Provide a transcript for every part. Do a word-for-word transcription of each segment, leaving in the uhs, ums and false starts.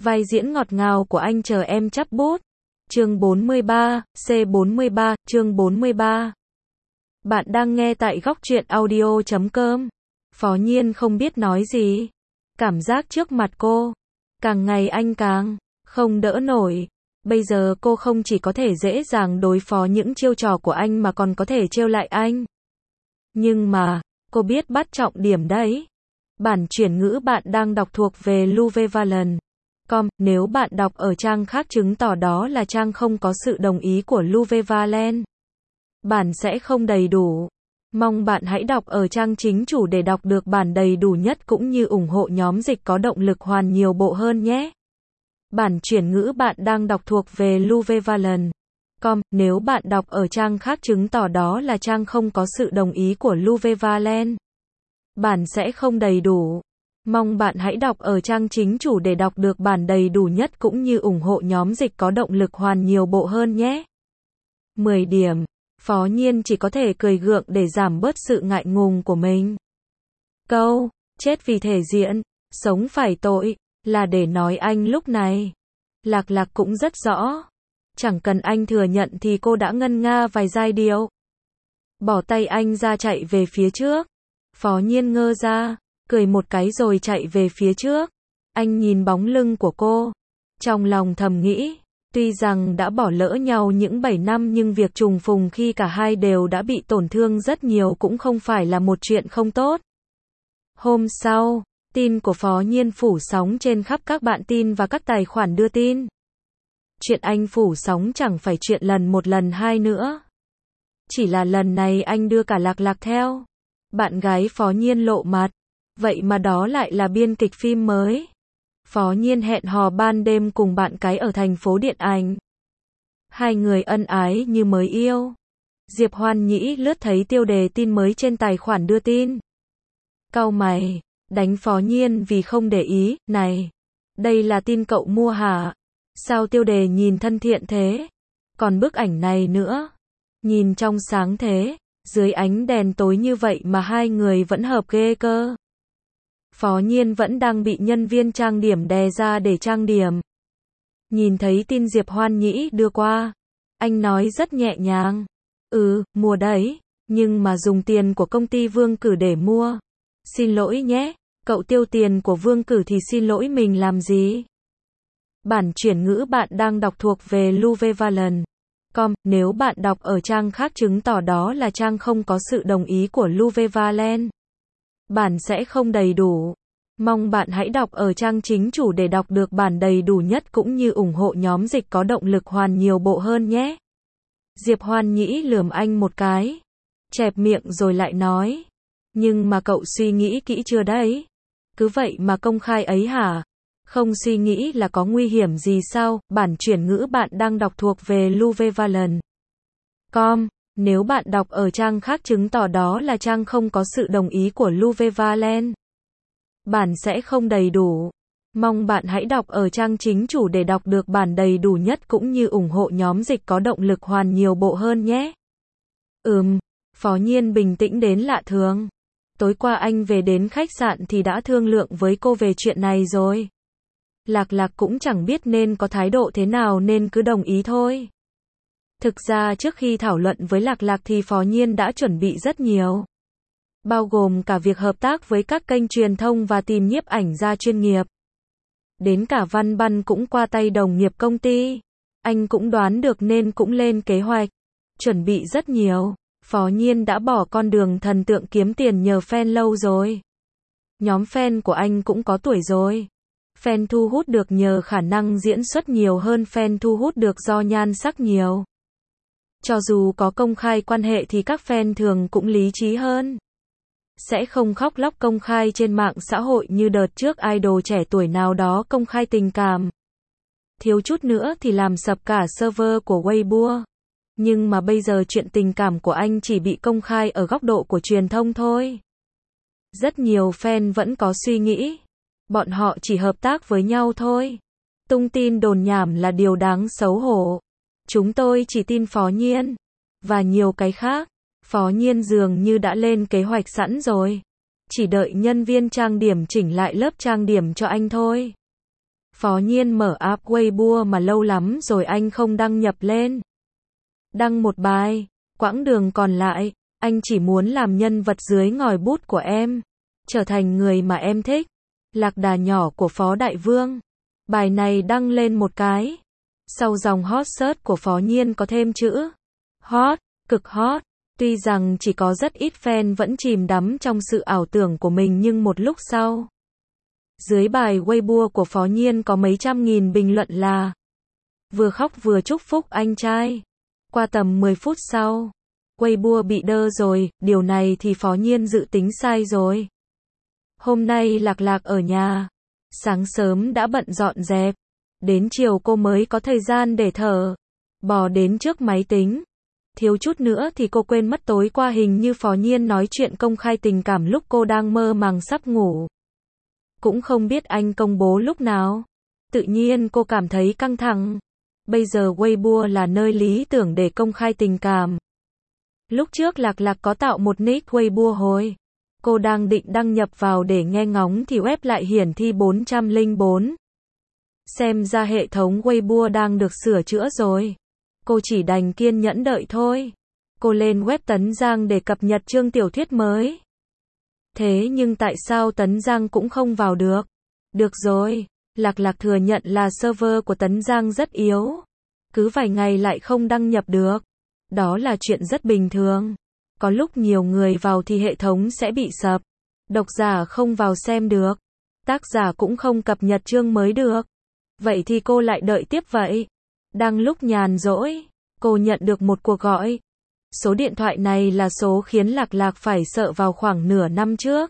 Vai diễn ngọt ngào của anh chờ em chắp bút. Chương bốn mươi ba, C bốn mươi ba, chương bốn mươi ba. Bạn đang nghe tại góc truyện audio chấm com. Phó Nhiên không biết nói gì. Cảm giác trước mặt cô, càng ngày anh càng không đỡ nổi. Bây giờ cô không chỉ có thể dễ dàng đối phó những chiêu trò của anh mà còn có thể trêu lại anh. Nhưng mà, cô biết bắt trọng điểm đấy. Bản chuyển ngữ bạn đang đọc thuộc về luvevalent chấm com, nếu bạn đọc ở trang khác chứng tỏ đó là trang không có sự đồng ý của Luvevalent. Bản sẽ không đầy đủ. Mong bạn hãy đọc ở trang chính chủ để đọc được bản đầy đủ nhất cũng như ủng hộ nhóm dịch có động lực hoàn nhiều bộ hơn nhé. Bản chuyển ngữ bạn đang đọc thuộc về luvevalent chấm com, nếu bạn đọc ở trang khác chứng tỏ đó là trang không có sự đồng ý của Luvevalent. Bản sẽ không đầy đủ. Mong bạn hãy đọc ở trang chính chủ để đọc được bản đầy đủ nhất cũng như ủng hộ nhóm dịch có động lực hoàn nhiều bộ hơn nhé. mười điểm. Phó Nhiên chỉ có thể cười gượng để giảm bớt sự ngại ngùng của mình. Câu, chết vì thể diện, sống phải tội, là để nói anh lúc này. Lạc Lạc cũng rất rõ. Chẳng cần anh thừa nhận thì cô đã ngân nga vài giai điệu. Bỏ tay anh ra chạy về phía trước. Phó Nhiên ngơ ra, cười một cái rồi chạy về phía trước. Anh nhìn bóng lưng của cô. Trong lòng thầm nghĩ, tuy rằng đã bỏ lỡ nhau những bảy năm nhưng việc trùng phùng khi cả hai đều đã bị tổn thương rất nhiều cũng không phải là một chuyện không tốt. Hôm sau, tin của Phó Nhiên phủ sóng trên khắp các bạn tin và các tài khoản đưa tin. Chuyện anh phủ sóng chẳng phải chuyện lần một lần hai nữa. Chỉ là lần này anh đưa cả Lạc Lạc theo. Bạn gái Phó Nhiên lộ mặt. Vậy mà đó lại là biên kịch phim mới. Phó Nhiên hẹn hò ban đêm cùng bạn cái ở thành phố điện ảnh. Hai người ân ái như mới yêu. Diệp Hoan Nhĩ lướt thấy tiêu đề tin mới trên tài khoản đưa tin. Cau mày, đánh Phó Nhiên vì không để ý, này. Đây là tin cậu mua hả? Sao tiêu đề nhìn thân thiện thế? Còn bức ảnh này nữa. Nhìn trong sáng thế, dưới ánh đèn tối như vậy mà hai người vẫn hợp ghê cơ. Phó Nhiên vẫn đang bị nhân viên trang điểm đè ra để trang điểm. Nhìn thấy tin Diệp Hoan Nhĩ đưa qua. Anh nói rất nhẹ nhàng. Ừ, mua đấy, nhưng mà dùng tiền của công ty Vương Cử để mua. Xin lỗi nhé, cậu tiêu tiền của Vương Cử thì xin lỗi mình làm gì? Bản chuyển ngữ bạn đang đọc thuộc về luvevalent chấm com, nếu bạn đọc ở trang khác chứng tỏ đó là trang không có sự đồng ý của Luvevalent. Bản sẽ không đầy đủ. Mong bạn hãy đọc ở trang chính chủ để đọc được bản đầy đủ nhất cũng như ủng hộ nhóm dịch có động lực hoàn nhiều bộ hơn nhé. Diệp Hoan Nhĩ lườm anh một cái. Chẹp miệng rồi lại nói. Nhưng mà cậu suy nghĩ kỹ chưa đấy? Cứ vậy mà công khai ấy hả? Không suy nghĩ là có nguy hiểm gì sao? Bản chuyển ngữ bạn đang đọc thuộc về luvevalent chấm com. Nếu bạn đọc ở trang khác chứng tỏ đó là trang không có sự đồng ý của Luvevalent. Bản sẽ không đầy đủ. Mong bạn hãy đọc ở trang chính chủ để đọc được bản đầy đủ nhất cũng như ủng hộ nhóm dịch có động lực hoàn nhiều bộ hơn nhé. Ừm, Phó Nhiên bình tĩnh đến lạ thường. Tối qua anh về đến khách sạn thì đã thương lượng với cô về chuyện này rồi. Lạc Lạc cũng chẳng biết nên có thái độ thế nào nên cứ đồng ý thôi. Thực ra trước khi thảo luận với Lạc Lạc thì Phó Nhiên đã chuẩn bị rất nhiều. Bao gồm cả việc hợp tác với các kênh truyền thông và tìm nhiếp ảnh gia chuyên nghiệp. Đến cả Văn Băn cũng qua tay đồng nghiệp công ty. Anh cũng đoán được nên cũng lên kế hoạch. Chuẩn bị rất nhiều. Phó Nhiên đã bỏ con đường thần tượng kiếm tiền nhờ fan lâu rồi. Nhóm fan của anh cũng có tuổi rồi. Fan thu hút được nhờ khả năng diễn xuất nhiều hơn fan thu hút được do nhan sắc nhiều. Cho dù có công khai quan hệ thì các fan thường cũng lý trí hơn. Sẽ không khóc lóc công khai trên mạng xã hội như đợt trước idol trẻ tuổi nào đó công khai tình cảm. Thiếu chút nữa thì làm sập cả server của Weibo. Nhưng mà bây giờ chuyện tình cảm của anh chỉ bị công khai ở góc độ của truyền thông thôi. Rất nhiều fan vẫn có suy nghĩ. Bọn họ chỉ hợp tác với nhau thôi. Tung tin đồn nhảm là điều đáng xấu hổ. Chúng tôi chỉ tin Phó Nhiên. Và nhiều cái khác. Phó Nhiên dường như đã lên kế hoạch sẵn rồi. Chỉ đợi nhân viên trang điểm chỉnh lại lớp trang điểm cho anh thôi. Phó Nhiên mở app Weibo mà lâu lắm rồi anh không đăng nhập lên. Đăng một bài, quãng đường còn lại, anh chỉ muốn làm nhân vật dưới ngòi bút của em, trở thành người mà em thích. Lạc đà nhỏ của Phó Đại Vương. Bài này đăng lên một cái. Sau dòng hot search của Phó Nhiên có thêm chữ hot, cực hot. Tuy rằng chỉ có rất ít fan vẫn chìm đắm trong sự ảo tưởng của mình nhưng một lúc sau, dưới bài Weibo của Phó Nhiên có mấy trăm nghìn bình luận là vừa khóc vừa chúc phúc anh trai. Qua tầm mười phút sau, Weibo bị đơ rồi, điều này thì Phó Nhiên dự tính sai rồi. Hôm nay Lạc Lạc ở nhà, sáng sớm đã bận dọn dẹp, đến chiều cô mới có thời gian để thở, bò đến trước máy tính. Thiếu chút nữa thì cô quên mất tối qua hình như Phó Nhiên nói chuyện công khai tình cảm lúc cô đang mơ màng sắp ngủ. Cũng không biết anh công bố lúc nào. Tự nhiên cô cảm thấy căng thẳng. Bây giờ Weibo là nơi lý tưởng để công khai tình cảm. Lúc trước Lạc Lạc có tạo một nick Weibo hồi. Cô đang định đăng nhập vào để nghe ngóng thì web lại hiển thị bốn trăm lẻ bốn. Xem ra hệ thống Weibo đang được sửa chữa rồi. Cô chỉ đành kiên nhẫn đợi thôi. Cô lên web Tấn Giang để cập nhật chương tiểu thuyết mới. Thế nhưng tại sao Tấn Giang cũng không vào được? Được rồi, Lạc Lạc thừa nhận là server của Tấn Giang rất yếu. Cứ vài ngày lại không đăng nhập được. Đó là chuyện rất bình thường. Có lúc nhiều người vào thì hệ thống sẽ bị sập. Độc giả không vào xem được. Tác giả cũng không cập nhật chương mới được. Vậy thì cô lại đợi tiếp vậy. Đang lúc nhàn rỗi, cô nhận được một cuộc gọi. Số điện thoại này là số khiến Lạc Lạc phải sợ vào khoảng nửa năm trước.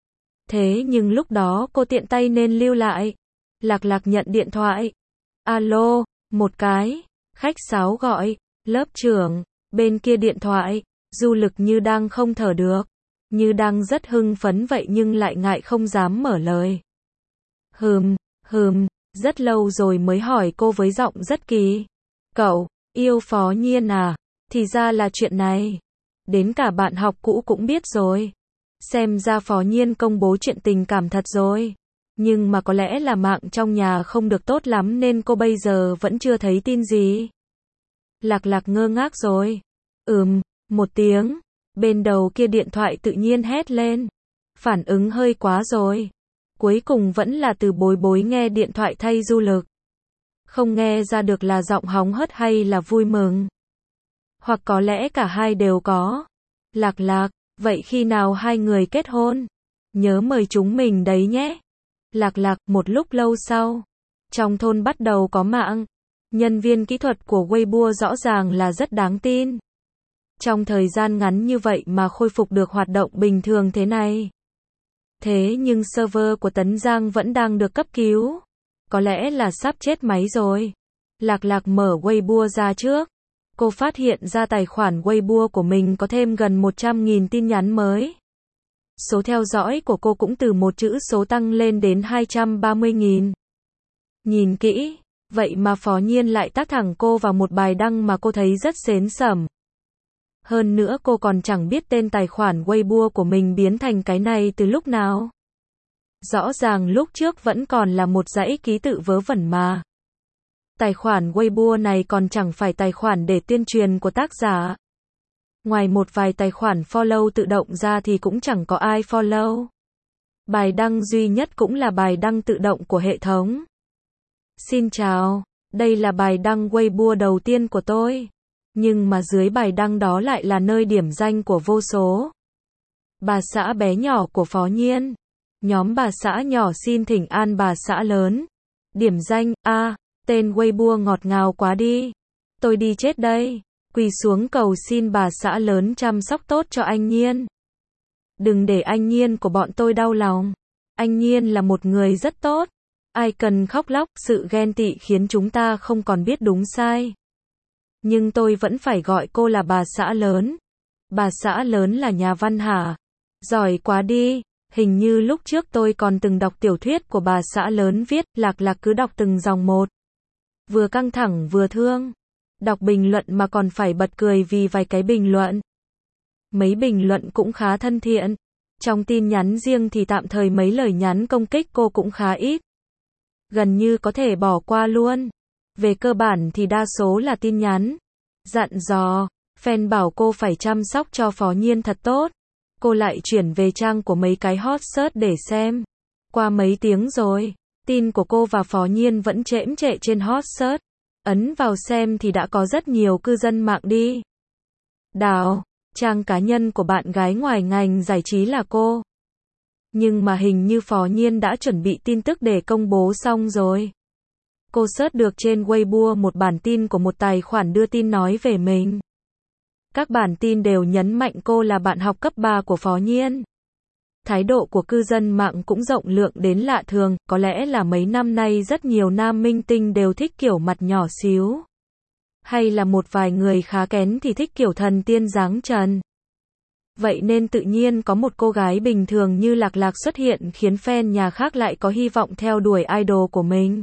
Thế nhưng lúc đó cô tiện tay nên lưu lại. Lạc Lạc nhận điện thoại. Alo, một cái. Khách sáo gọi. Lớp trưởng. Bên kia điện thoại. Du Lực như đang không thở được. Như đang rất hưng phấn vậy nhưng lại ngại không dám mở lời. Hừm, hừm. Rất lâu rồi mới hỏi cô với giọng rất kỳ. Cậu, yêu Phó Nhiên à? Thì ra là chuyện này. Đến cả bạn học cũ cũng biết rồi. Xem ra Phó Nhiên công bố chuyện tình cảm thật rồi. Nhưng mà có lẽ là mạng trong nhà không được tốt lắm nên cô bây giờ vẫn chưa thấy tin gì. Lạc Lạc ngơ ngác rồi. Ừm, một tiếng. Bên đầu kia điện thoại tự nhiên hét lên. Phản ứng hơi quá rồi. Cuối cùng vẫn là từ Bối Bối nghe điện thoại thay Du Lực. Không nghe ra được là giọng hóng hớt hay là vui mừng. Hoặc có lẽ cả hai đều có. Lạc Lạc, vậy khi nào hai người kết hôn? Nhớ mời chúng mình đấy nhé. Lạc Lạc, một lúc lâu sau. Trong thôn bắt đầu có mạng. Nhân viên kỹ thuật của Weibo rõ ràng là rất đáng tin. Trong thời gian ngắn như vậy mà khôi phục được hoạt động bình thường thế này. Thế nhưng server của Tấn Giang vẫn đang được cấp cứu. Có lẽ là sắp chết máy rồi. Lạc Lạc mở Weibo ra trước. Cô phát hiện ra tài khoản Weibo của mình có thêm gần một trăm nghìn tin nhắn mới. Số theo dõi của cô cũng từ một chữ số tăng lên đến hai trăm ba mươi nghìn. Nhìn kỹ, vậy mà Phó Nhiên lại tác thẳng cô vào một bài đăng mà cô thấy rất sến sẩm. Hơn nữa cô còn chẳng biết tên tài khoản Weibo của mình biến thành cái này từ lúc nào. Rõ ràng lúc trước vẫn còn là một dãy ký tự vớ vẩn mà. Tài khoản Weibo này còn chẳng phải tài khoản để tuyên truyền của tác giả. Ngoài một vài tài khoản follow tự động ra thì cũng chẳng có ai follow. Bài đăng duy nhất cũng là bài đăng tự động của hệ thống. Xin chào, đây là bài đăng Weibo đầu tiên của tôi. Nhưng mà dưới bài đăng đó lại là nơi điểm danh của vô số bà xã bé nhỏ của Phó Nhiên. Nhóm bà xã nhỏ xin thỉnh an bà xã lớn. Điểm danh, a, à, tên Weibo ngọt ngào quá đi. Tôi đi chết đây. Quỳ xuống cầu xin bà xã lớn chăm sóc tốt cho anh Nhiên. Đừng để anh Nhiên của bọn tôi đau lòng. Anh Nhiên là một người rất tốt. Ai cần khóc lóc, sự ghen tị khiến chúng ta không còn biết đúng sai. Nhưng tôi vẫn phải gọi cô là bà xã lớn. Bà xã lớn là nhà văn hả? Giỏi quá đi. Hình như lúc trước tôi còn từng đọc tiểu thuyết của bà xã lớn viết. Lạc Lạc cứ đọc từng dòng một. Vừa căng thẳng vừa thương. Đọc bình luận mà còn phải bật cười vì vài cái bình luận. Mấy bình luận cũng khá thân thiện. Trong tin nhắn riêng thì tạm thời mấy lời nhắn công kích cô cũng khá ít. gần như có thể bỏ qua luôn. Về cơ bản thì đa số là tin nhắn, dặn dò, fan bảo cô phải chăm sóc cho Phó Nhiên thật tốt. Cô lại chuyển về trang của mấy cái hot search để xem. Qua mấy tiếng rồi, tin của cô và Phó Nhiên vẫn chễm chệ trên hot search. Ấn vào xem thì đã có rất nhiều cư dân mạng đi đào, trang cá nhân của bạn gái ngoài ngành giải trí là cô. Nhưng mà hình như Phó Nhiên đã chuẩn bị tin tức để công bố xong rồi. Cô search được trên Weibo một bản tin của một tài khoản đưa tin nói về mình. Các bản tin đều nhấn mạnh cô là bạn học cấp ba của Phó Nhiên. Thái độ của cư dân mạng cũng rộng lượng đến lạ thường, có lẽ là mấy năm nay rất nhiều nam minh tinh đều thích kiểu mặt nhỏ xíu. Hay là một vài người khá kén thì thích kiểu thần tiên dáng trần. Vậy nên tự nhiên có một cô gái bình thường như Lạc Lạc xuất hiện khiến fan nhà khác lại có hy vọng theo đuổi idol của mình.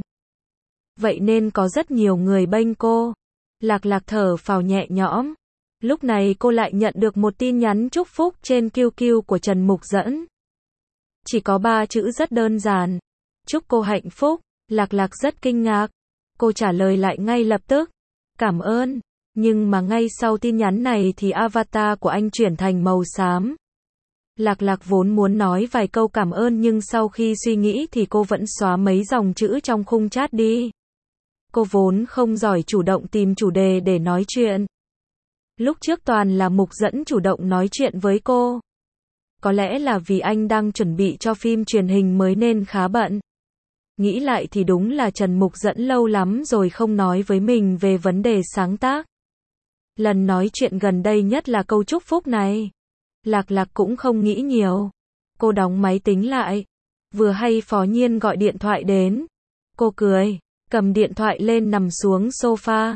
Vậy nên có rất nhiều người bênh cô. Lạc Lạc thở phào nhẹ nhõm. Lúc này cô lại nhận được một tin nhắn chúc phúc trên quy quy của Trần Mục Dẫn. Chỉ có ba chữ rất đơn giản. Chúc cô hạnh phúc. Lạc Lạc rất kinh ngạc. Cô trả lời lại ngay lập tức. Cảm ơn. Nhưng mà ngay sau tin nhắn này thì avatar của anh chuyển thành màu xám. Lạc Lạc vốn muốn nói vài câu cảm ơn nhưng sau khi suy nghĩ thì cô vẫn xóa mấy dòng chữ trong khung chat đi. Cô vốn không giỏi chủ động tìm chủ đề để nói chuyện. Lúc trước toàn là Mục Dẫn chủ động nói chuyện với cô. Có lẽ là vì anh đang chuẩn bị cho phim truyền hình mới nên khá bận. Nghĩ lại thì đúng là Trần Mục Dẫn lâu lắm rồi không nói với mình về vấn đề sáng tác. Lần nói chuyện gần đây nhất là câu chúc phúc này. Lạc Lạc cũng không nghĩ nhiều. Cô đóng máy tính lại. Vừa hay Phó Nhiên gọi điện thoại đến. Cô cười, cầm điện thoại lên nằm xuống sofa.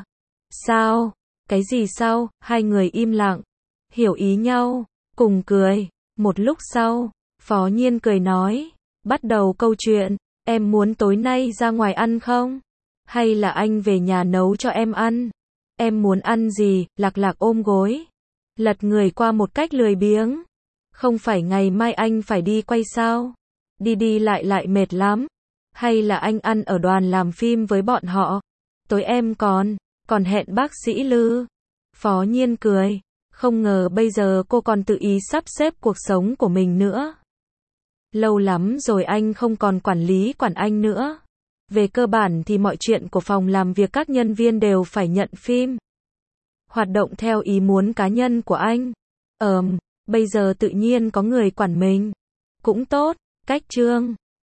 Sao? Cái gì sao? Hai người im lặng. Hiểu ý nhau. Cùng cười. Một lúc sau, Phó Nhiên cười nói. Bắt đầu câu chuyện. Em muốn tối nay ra ngoài ăn không? Hay là anh về nhà nấu cho em ăn? Em muốn ăn gì? Lạc Lạc ôm gối. Lật người qua một cách lười biếng. Không phải ngày mai anh phải đi quay sao? Đi đi lại lại mệt lắm. Hay là anh ăn ở đoàn làm phim với bọn họ? Tối em còn, còn hẹn bác sĩ Lư. Phó Nhiên cười. Không ngờ bây giờ cô còn tự ý sắp xếp cuộc sống của mình nữa. Lâu lắm rồi anh không còn quản lý quản anh nữa. Về cơ bản thì mọi chuyện của phòng làm việc các nhân viên đều phải nhận phim. Hoạt động theo ý muốn cá nhân của anh. Ờm, bây giờ tự nhiên có người quản mình. Cũng tốt, cách trương.